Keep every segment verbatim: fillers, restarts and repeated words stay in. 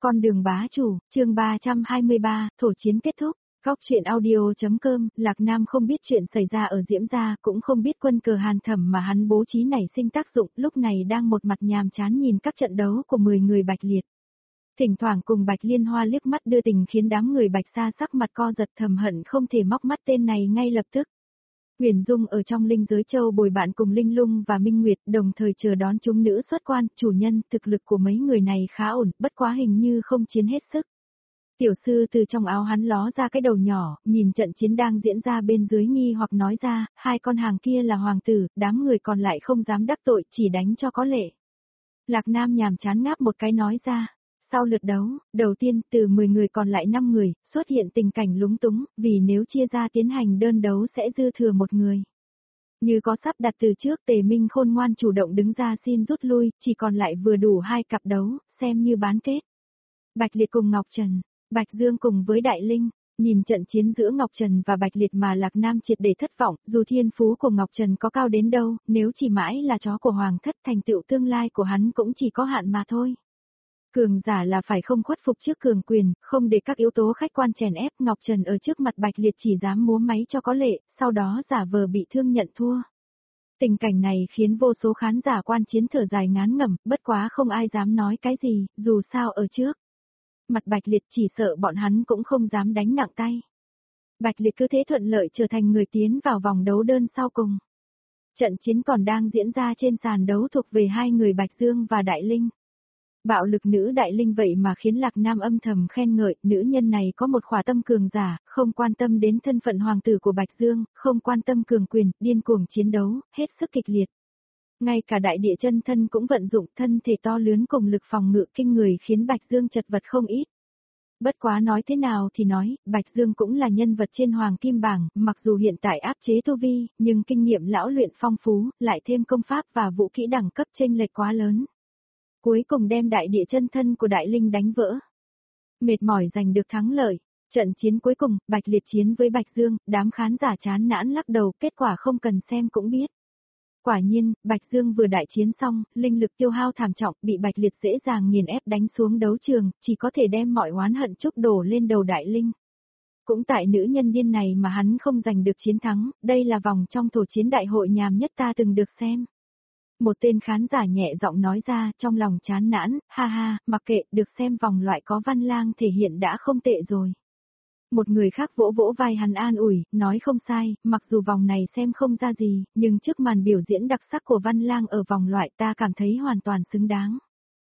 Con đường bá chủ, chương ba trăm hai mươi ba, thổ chiến kết thúc. Góc truyện audio.com, Lạc Nam không biết chuyện xảy ra ở Diễm Gia, cũng không biết quân cờ Hàn Thẩm mà hắn bố trí nảy sinh tác dụng, lúc này đang một mặt nhàm chán nhìn các trận đấu của mười người Bạch Liệt. Thỉnh thoảng cùng Bạch Liên Hoa liếc mắt đưa tình khiến đám người Bạch Sa sắc mặt co giật, thầm hận không thể móc mắt tên này ngay lập tức. Huyền Dung ở trong Linh Giới Châu bồi bạn cùng Linh Lung và Minh Nguyệt, đồng thời chờ đón chúng nữ xuất quan. Chủ nhân, thực lực của mấy người này khá ổn, bất quá hình như không chiến hết sức. Tiểu sư từ trong áo hắn ló ra cái đầu nhỏ, nhìn trận chiến đang diễn ra bên dưới nghi hoặc nói ra, hai con hàng kia là hoàng tử, đám người còn lại không dám đắc tội, chỉ đánh cho có lệ. Lạc Nam nhàm chán ngáp một cái nói ra. Sau lượt đấu, đầu tiên từ mười người còn lại năm người, xuất hiện tình cảnh lúng túng, vì nếu chia ra tiến hành đơn đấu sẽ dư thừa một người. Như có sắp đặt từ trước, Tề Minh khôn ngoan chủ động đứng ra xin rút lui, chỉ còn lại vừa đủ hai cặp đấu, xem như bán kết. Bạch Liệt cùng Ngọc Trần, Bạch Dương cùng với Đại Linh, nhìn trận chiến giữa Ngọc Trần và Bạch Liệt mà Lạc Nam triệt để thất vọng, dù thiên phú của Ngọc Trần có cao đến đâu, nếu chỉ mãi là chó của Hoàng thất, thành tựu tương lai của hắn cũng chỉ có hạn mà thôi. Cường giả là phải không khuất phục trước cường quyền, không để các yếu tố khách quan chèn ép. Ngọc Trần ở trước mặt Bạch Liệt chỉ dám múa máy cho có lệ, sau đó giả vờ bị thương nhận thua. Tình cảnh này khiến vô số khán giả quan chiến thở dài ngán ngẩm, bất quá không ai dám nói cái gì, dù sao ở trước mặt Bạch Liệt chỉ sợ bọn hắn cũng không dám đánh nặng tay. Bạch Liệt cứ thế thuận lợi trở thành người tiến vào vòng đấu đơn sau cùng. Trận chiến còn đang diễn ra trên sàn đấu thuộc về hai người Bạch Dương và Đại Linh. Bạo lực nữ Đại Linh vậy mà khiến Lạc Nam âm thầm khen ngợi, nữ nhân này có một khỏa tâm cường giả, không quan tâm đến thân phận hoàng tử của Bạch Dương, không quan tâm cường quyền, điên cuồng chiến đấu, hết sức kịch liệt. Ngay cả đại địa chân thân cũng vận dụng, thân thể to lớn cùng lực phòng ngự kinh người khiến Bạch Dương chật vật không ít. Bất quá nói thế nào thì nói, Bạch Dương cũng là nhân vật trên hoàng kim bảng, mặc dù hiện tại áp chế tu vi, nhưng kinh nghiệm lão luyện phong phú, lại thêm công pháp và vũ kỹ đẳng cấp chênh lệch quá lớn. Cuối cùng đem đại địa chân thân của Đại Linh đánh vỡ. Mệt mỏi giành được thắng lợi. Trận chiến cuối cùng, Bạch Liệt chiến với Bạch Dương, đám khán giả chán nản lắc đầu, kết quả không cần xem cũng biết. Quả nhiên, Bạch Dương vừa đại chiến xong, linh lực tiêu hao thảm trọng, bị Bạch Liệt dễ dàng nghiền ép đánh xuống đấu trường, chỉ có thể đem mọi oán hận trút đổ lên đầu Đại Linh. Cũng tại nữ nhân điên này mà hắn không giành được chiến thắng, đây là vòng trong thổ chiến đại hội nhàm nhất ta từng được xem. Một tên khán giả nhẹ giọng nói ra, trong lòng chán nản, ha ha, mặc kệ, được xem vòng loại có Văn Lang thể hiện đã không tệ rồi. Một người khác vỗ vỗ vai hắn an ủi, nói không sai, mặc dù vòng này xem không ra gì, nhưng trước màn biểu diễn đặc sắc của Văn Lang ở vòng loại ta cảm thấy hoàn toàn xứng đáng.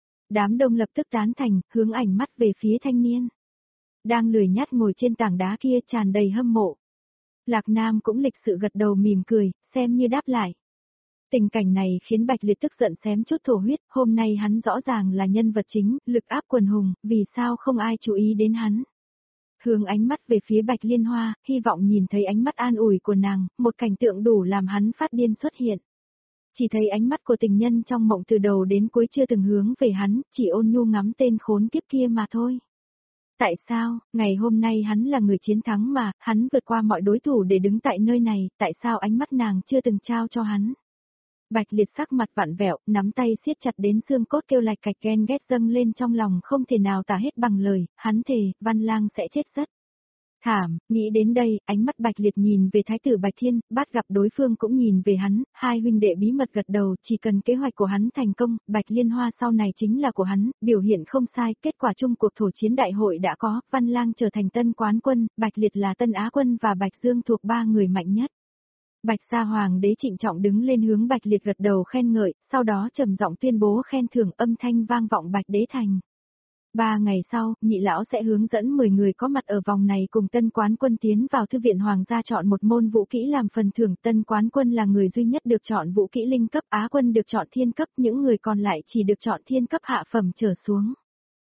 Đám đông lập tức tán thành, hướng ảnh mắt về phía thanh niên. Đang lười nhát ngồi trên tảng đá kia tràn đầy hâm mộ. Lạc Nam cũng lịch sự gật đầu mỉm cười, xem như đáp lại. Tình cảnh này khiến Bạch Liệt tức giận xém chút thổ huyết, hôm nay hắn rõ ràng là nhân vật chính, lực áp quần hùng, vì sao không ai chú ý đến hắn. Hướng ánh mắt về phía Bạch Liên Hoa, hy vọng nhìn thấy ánh mắt an ủi của nàng, một cảnh tượng đủ làm hắn phát điên xuất hiện. Chỉ thấy ánh mắt của tình nhân trong mộng từ đầu đến cuối chưa từng hướng về hắn, chỉ ôn nhu ngắm tên khốn kiếp kia mà thôi. Tại sao, ngày hôm nay hắn là người chiến thắng mà, hắn vượt qua mọi đối thủ để đứng tại nơi này, tại sao ánh mắt nàng chưa từng trao cho hắn. Bạch Liệt sắc mặt vặn vẹo, nắm tay siết chặt đến xương cốt kêu lạch cạch, ghen ghét dâng lên trong lòng không thể nào tả hết bằng lời, hắn thề, Văn Lang sẽ chết rất thảm. Nghĩ đến đây, ánh mắt Bạch Liệt nhìn về Thái tử Bạch Thiên, bắt gặp đối phương cũng nhìn về hắn, hai huynh đệ bí mật gật đầu, chỉ cần kế hoạch của hắn thành công, Bạch Liên Hoa sau này chính là của hắn, biểu hiện không sai, kết quả chung cuộc thổ chiến đại hội đã có, Văn Lang trở thành tân quán quân, Bạch Liệt là tân á quân và Bạch Dương thuộc ba người mạnh nhất. Bạch Sa Hoàng đế trịnh trọng đứng lên hướng Bạch Liệt gật đầu khen ngợi, sau đó trầm giọng tuyên bố khen thưởng, âm thanh vang vọng Bạch Đế Thành. Ba ngày sau, nhị lão sẽ hướng dẫn mười người có mặt ở vòng này cùng tân quán quân tiến vào thư viện hoàng gia chọn một môn vũ kỹ làm phần thưởng. Tân quán quân là người duy nhất được chọn vũ kỹ linh cấp, á quân được chọn thiên cấp, những người còn lại chỉ được chọn thiên cấp hạ phẩm trở xuống.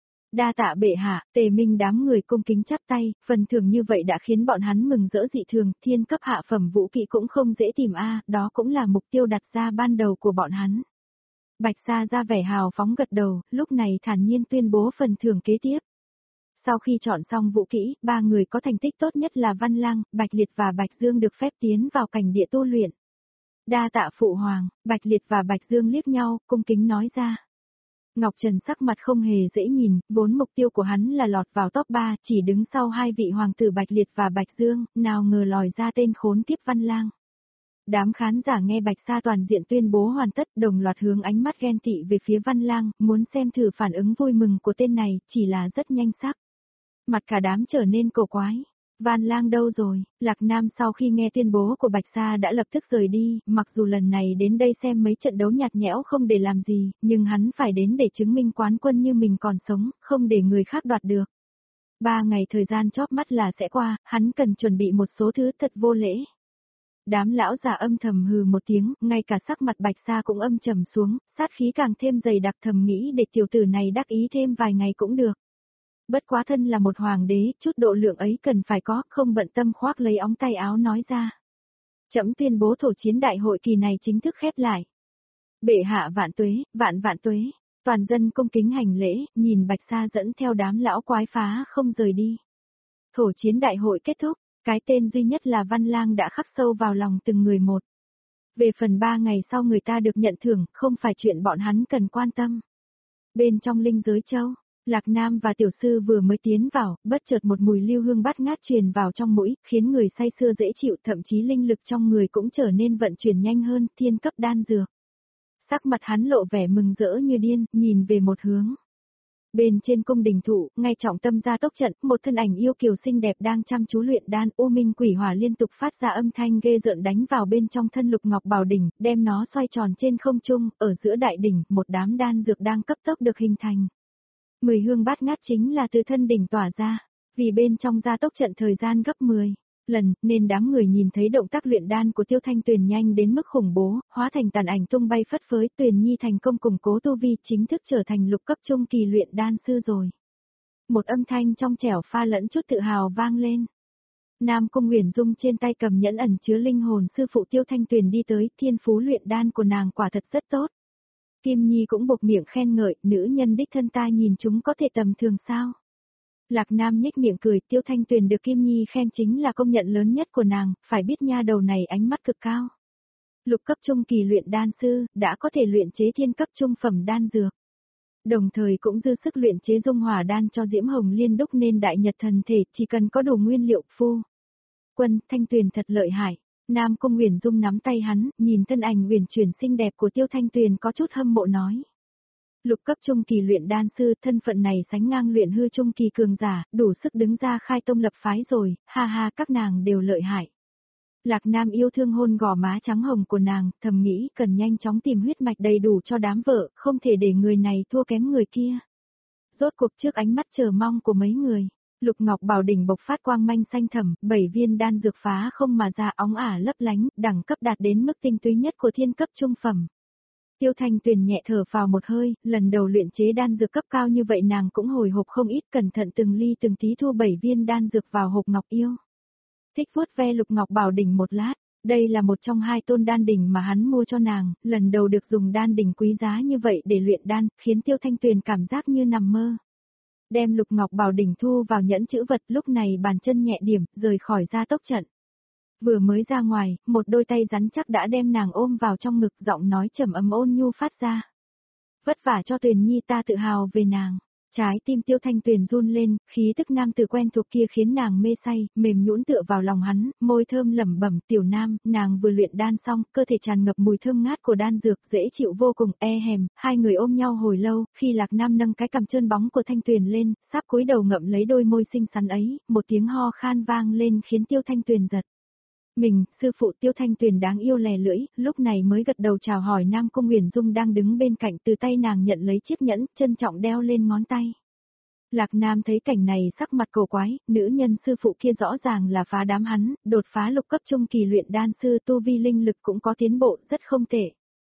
Đa tạ bệ hạ, Tề Minh đám người cung kính chắp tay, phần thưởng như vậy đã khiến bọn hắn mừng rỡ dị thường, thiên cấp hạ phẩm vũ kỹ cũng không dễ tìm a, đó cũng là mục tiêu đặt ra ban đầu của bọn hắn. Bạch Sa ra vẻ hào phóng gật đầu, lúc này thản nhiên tuyên bố phần thưởng kế tiếp. Sau khi chọn xong vũ kỹ, ba người có thành tích tốt nhất là Văn Lang, Bạch Liệt và Bạch Dương được phép tiến vào cảnh địa tu luyện. Đa tạ phụ hoàng, Bạch Liệt và Bạch Dương liếc nhau, cung kính nói ra. Ngọc Trần sắc mặt không hề dễ nhìn, vốn mục tiêu của hắn là lọt vào top ba, chỉ đứng sau hai vị hoàng tử Bạch Liệt và Bạch Dương, nào ngờ lòi ra tên khốn kiếp Văn Lang. Đám khán giả nghe Bạch Sa toàn diện tuyên bố hoàn tất, đồng loạt hướng ánh mắt ghen tị về phía Văn Lang, muốn xem thử phản ứng vui mừng của tên này, chỉ là rất nhanh sắc. Mặt cả đám trở nên cổ quái. Văn Lang đâu rồi? Lạc Nam sau khi nghe tuyên bố của Bạch Sa đã lập tức rời đi, mặc dù lần này đến đây xem mấy trận đấu nhạt nhẽo không để làm gì, nhưng hắn phải đến để chứng minh quán quân như mình còn sống, không để người khác đoạt được. Ba ngày thời gian chóp mắt là sẽ qua, hắn cần chuẩn bị một số thứ thật vô lễ. Đám lão già âm thầm hừ một tiếng, ngay cả sắc mặt Bạch Sa cũng âm trầm xuống, sát khí càng thêm dày đặc, thầm nghĩ để tiểu tử này đắc ý thêm vài ngày cũng được. Bất quá thân là một hoàng đế, chút độ lượng ấy cần phải có, không bận tâm khoác lấy ống tay áo nói ra. Trẫm tuyên bố thổ chiến đại hội kỳ này chính thức khép lại. Bệ hạ vạn tuế, vạn vạn tuế, toàn dân cung kính hành lễ, nhìn Bạch Sa dẫn theo đám lão quái phá không rời đi. Thổ chiến đại hội kết thúc, cái tên duy nhất là Văn Lang đã khắc sâu vào lòng từng người một. Về phần ba ngày sau người ta được nhận thưởng, không phải chuyện bọn hắn cần quan tâm. Bên trong linh giới châu, Lạc Nam và tiểu sư vừa mới tiến vào, bất chợt một mùi lưu hương bát ngát truyền vào trong mũi, khiến người say sưa dễ chịu, thậm chí linh lực trong người cũng trở nên vận chuyển nhanh hơn, thiên cấp đan dược. Sắc mặt hắn lộ vẻ mừng rỡ như điên, nhìn về một hướng. Bên trên cung đình thụ, ngay trọng tâm gia tốc trận, một thân ảnh yêu kiều xinh đẹp đang chăm chú luyện đan, U Minh Quỷ Hỏa liên tục phát ra âm thanh ghê rợn đánh vào bên trong thân Lục Ngọc Bảo đỉnh, đem nó xoay tròn trên không trung, ở giữa đại đỉnh, một đám đan dược đang cấp tốc được hình thành. Mười hương bát ngát chính là từ thân đỉnh tỏa ra, vì bên trong gia tốc trận thời gian gấp mười lần, nên đám người nhìn thấy động tác luyện đan của Tiêu Thanh Tuyền nhanh đến mức khủng bố, hóa thành tàn ảnh tung bay phất phới, Tuyền Nhi thành công củng cố tu vi, chính thức trở thành lục cấp trung kỳ luyện đan sư rồi. Một âm thanh trong trẻo pha lẫn chút tự hào vang lên. Nam Cung Huyền Dung trên tay cầm nhẫn ẩn chứa linh hồn sư phụ Tiêu Thanh Tuyền đi tới, thiên phú luyện đan của nàng quả thật rất tốt. Kim Nhi cũng buộc miệng khen ngợi, nữ nhân đích thân ta nhìn chúng có thể tầm thường sao? Lạc Nam nhếch miệng cười, Tiêu Thanh Tuyền được Kim Nhi khen chính là công nhận lớn nhất của nàng, phải biết nha đầu này ánh mắt cực cao. Lục cấp trung kỳ luyện đan sư, đã có thể luyện chế thiên cấp trung phẩm đan dược. Đồng thời cũng dư sức luyện chế dung hỏa đan cho Diễm Hồng Liên đúc nên đại nhật thần thể, chỉ cần có đủ nguyên liệu phu. Quân, Thanh Tuyền thật lợi hại. Nam Cung Huyền Dung nắm tay hắn, nhìn thân ảnh huyền chuyển xinh đẹp của Tiêu Thanh Tuyền có chút hâm mộ nói. Lục cấp trung kỳ luyện đan sư, thân phận này sánh ngang luyện hư trung kỳ cường giả, đủ sức đứng ra khai tông lập phái rồi, ha ha các nàng đều lợi hại. Lạc Nam yêu thương hôn gò má trắng hồng của nàng, thầm nghĩ cần nhanh chóng tìm huyết mạch đầy đủ cho đám vợ, không thể để người này thua kém người kia. Rốt cuộc trước ánh mắt chờ mong của mấy người. Lục Ngọc Bảo đỉnh bộc phát quang manh xanh thẳm, bảy viên đan dược phá không mà ra óng ả lấp lánh, đẳng cấp đạt đến mức tinh túy nhất của thiên cấp trung phẩm. Tiêu Thanh Tuyền nhẹ thở phào một hơi, lần đầu luyện chế đan dược cấp cao như vậy nàng cũng hồi hộp không ít, cẩn thận từng ly từng tí thu bảy viên đan dược vào hộp ngọc yêu. Thích vuốt ve Lục Ngọc Bảo đỉnh một lát, đây là một trong hai tôn đan đỉnh mà hắn mua cho nàng, lần đầu được dùng đan đỉnh quý giá như vậy để luyện đan, khiến Tiêu Thanh Tuyền cảm giác như nằm mơ. Đem Lục Ngọc Bảo đỉnh thu vào nhẫn chữ vật, lúc này bàn chân nhẹ điểm, rời khỏi gia tốc trận. Vừa mới ra ngoài, một đôi tay rắn chắc đã đem nàng ôm vào trong ngực, giọng nói trầm ấm ôn nhu phát ra. Vất vả cho Tuyền Nhi, ta tự hào về nàng. Trái tim Tiêu Thanh Tuyền run lên, khí tức nam tử quen thuộc kia khiến nàng mê say, mềm nhũn tựa vào lòng hắn, môi thơm lẩm bẩm, tiểu nam, nàng vừa luyện đan xong, cơ thể tràn ngập mùi thơm ngát của đan dược, dễ chịu vô cùng, e hèm, hai người ôm nhau hồi lâu, khi Lạc Nam nâng cái cằm trơn bóng của Thanh Tuyền lên, sắp cúi đầu ngậm lấy đôi môi xinh xắn ấy, một tiếng ho khan vang lên khiến Tiêu Thanh Tuyền giật. Mình, sư phụ Tiêu Thanh Tuyền đáng yêu lè lưỡi, lúc này mới gật đầu chào hỏi Nam Cung Huyền Dung đang đứng bên cạnh, từ tay nàng nhận lấy chiếc nhẫn, trân trọng đeo lên ngón tay. Lạc Nam thấy cảnh này sắc mặt cổ quái, nữ nhân sư phụ kia rõ ràng là phá đám hắn, đột phá lục cấp trung kỳ luyện đan sư, tu vi linh lực cũng có tiến bộ rất không tệ.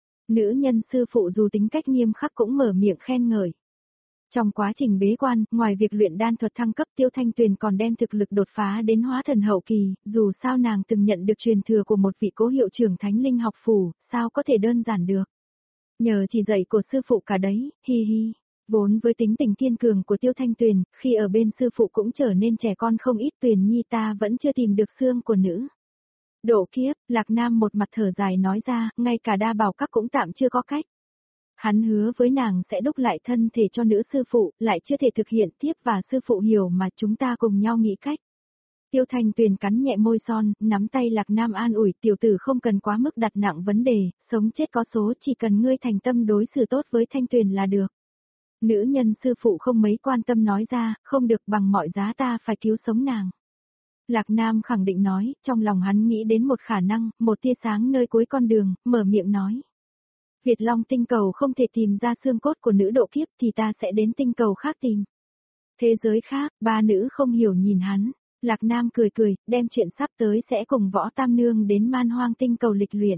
Nữ nhân sư phụ dù tính cách nghiêm khắc cũng mở miệng khen ngợi. Trong quá trình bế quan, ngoài việc luyện đan thuật thăng cấp, Tiêu Thanh Tuyền còn đem thực lực đột phá đến hóa thần hậu kỳ, dù sao nàng từng nhận được truyền thừa của một vị cố hiệu trưởng Thánh Linh học phủ, sao có thể đơn giản được. Nhờ chỉ dạy của sư phụ cả đấy, hi hi. Vốn với tính tình kiên cường của Tiêu Thanh Tuyền, khi ở bên sư phụ cũng trở nên trẻ con không ít. Tuyền Nhi, ta vẫn chưa tìm được xương của nữ. Độ kiếp, Lạc Nam một mặt thở dài nói ra, ngay cả đa bảo các cũng tạm chưa có cách. Hắn hứa với nàng sẽ đúc lại thân thể cho nữ sư phụ, lại chưa thể thực hiện tiếp và sư phụ hiểu mà chúng ta cùng nhau nghĩ cách. Tiêu Thanh Tuyền cắn nhẹ môi son, nắm tay Lạc Nam an ủi, tiểu tử không cần quá mức đặt nặng vấn đề, sống chết có số, chỉ cần ngươi thành tâm đối xử tốt với Thanh Tuyền là được. Nữ nhân sư phụ không mấy quan tâm nói ra, không được, bằng mọi giá ta phải cứu sống nàng. Lạc Nam khẳng định nói, trong lòng hắn nghĩ đến một khả năng, một tia sáng nơi cuối con đường, mở miệng nói. Việt Long tinh cầu không thể tìm ra xương cốt của nữ độ kiếp thì ta sẽ đến tinh cầu khác tìm. Thế giới khác, ba nữ không hiểu nhìn hắn. Lạc Nam cười cười, đem chuyện sắp tới sẽ cùng Võ Tam Nương đến Man Hoang tinh cầu lịch luyện.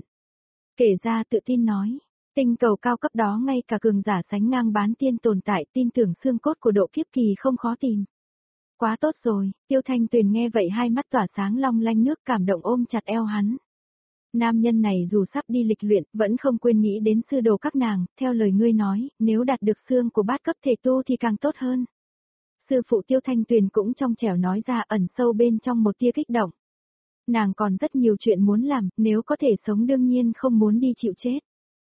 Kể ra tự tin nói, tinh cầu cao cấp đó ngay cả cường giả sánh ngang bán tiên tồn tại, tin tưởng xương cốt của độ kiếp kỳ không khó tìm. Quá tốt rồi, Tiêu Thanh Tuyền nghe vậy hai mắt tỏa sáng long lanh nước, cảm động ôm chặt eo hắn. Nam nhân này dù sắp đi lịch luyện, vẫn không quên nghĩ đến sư đồ các nàng, theo lời ngươi nói, nếu đạt được xương của bát cấp thể tu thì càng tốt hơn. Sư phụ Tiêu Thanh Tuyền cũng trong trẻo nói ra, ẩn sâu bên trong một tia kích động. Nàng còn rất nhiều chuyện muốn làm, nếu có thể sống đương nhiên không muốn đi chịu chết.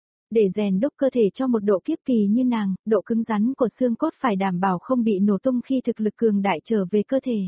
Để rèn đúc cơ thể cho một độ kiếp kỳ như nàng, độ cứng rắn của xương cốt phải đảm bảo không bị nổ tung khi thực lực cường đại trở về cơ thể.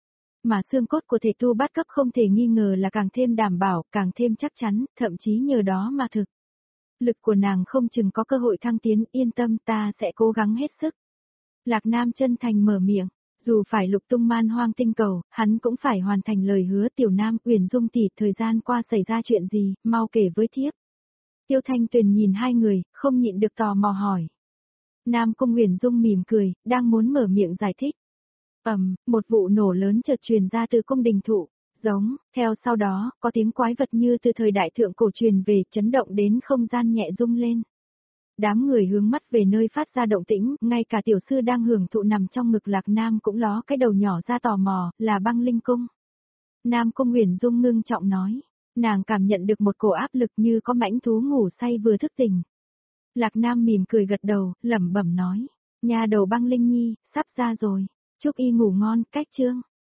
Mà xương cốt của thể tu bát cấp không thể nghi ngờ là càng thêm đảm bảo, càng thêm chắc chắn, thậm chí nhờ đó mà thực. Lực của nàng không chừng có cơ hội thăng tiến, yên tâm, ta sẽ cố gắng hết sức. Lạc Nam chân thành mở miệng, dù phải lục tung Man Hoang tinh cầu, hắn cũng phải hoàn thành lời hứa. Tiểu Nam, Uyển Dung tỷ, thời gian qua xảy ra chuyện gì, mau kể với thiếp. Tiêu Thanh Tuyền nhìn hai người, không nhịn được tò mò hỏi. Nam Cung Uyển Dung mỉm cười, đang muốn mở miệng giải thích. Ầm, um, một vụ nổ lớn chợt truyền ra từ cung đình thụ, giống, theo sau đó, có tiếng quái vật như từ thời đại thượng cổ truyền về, chấn động đến không gian nhẹ rung lên. Đám người hướng mắt về nơi phát ra động tĩnh, ngay cả tiểu sư đang hưởng thụ nằm trong ngực Lạc Nam cũng ló cái đầu nhỏ ra tò mò, là Băng Linh Cung. Nam Cung Uyển Dung ngưng trọng nói, nàng cảm nhận được một cổ áp lực như có mãnh thú ngủ say vừa thức tỉnh. Lạc Nam mỉm cười gật đầu, lẩm bẩm nói, nhà đầu Băng Linh Nhi, sắp ra rồi, chúc y ngủ ngon, cách chương.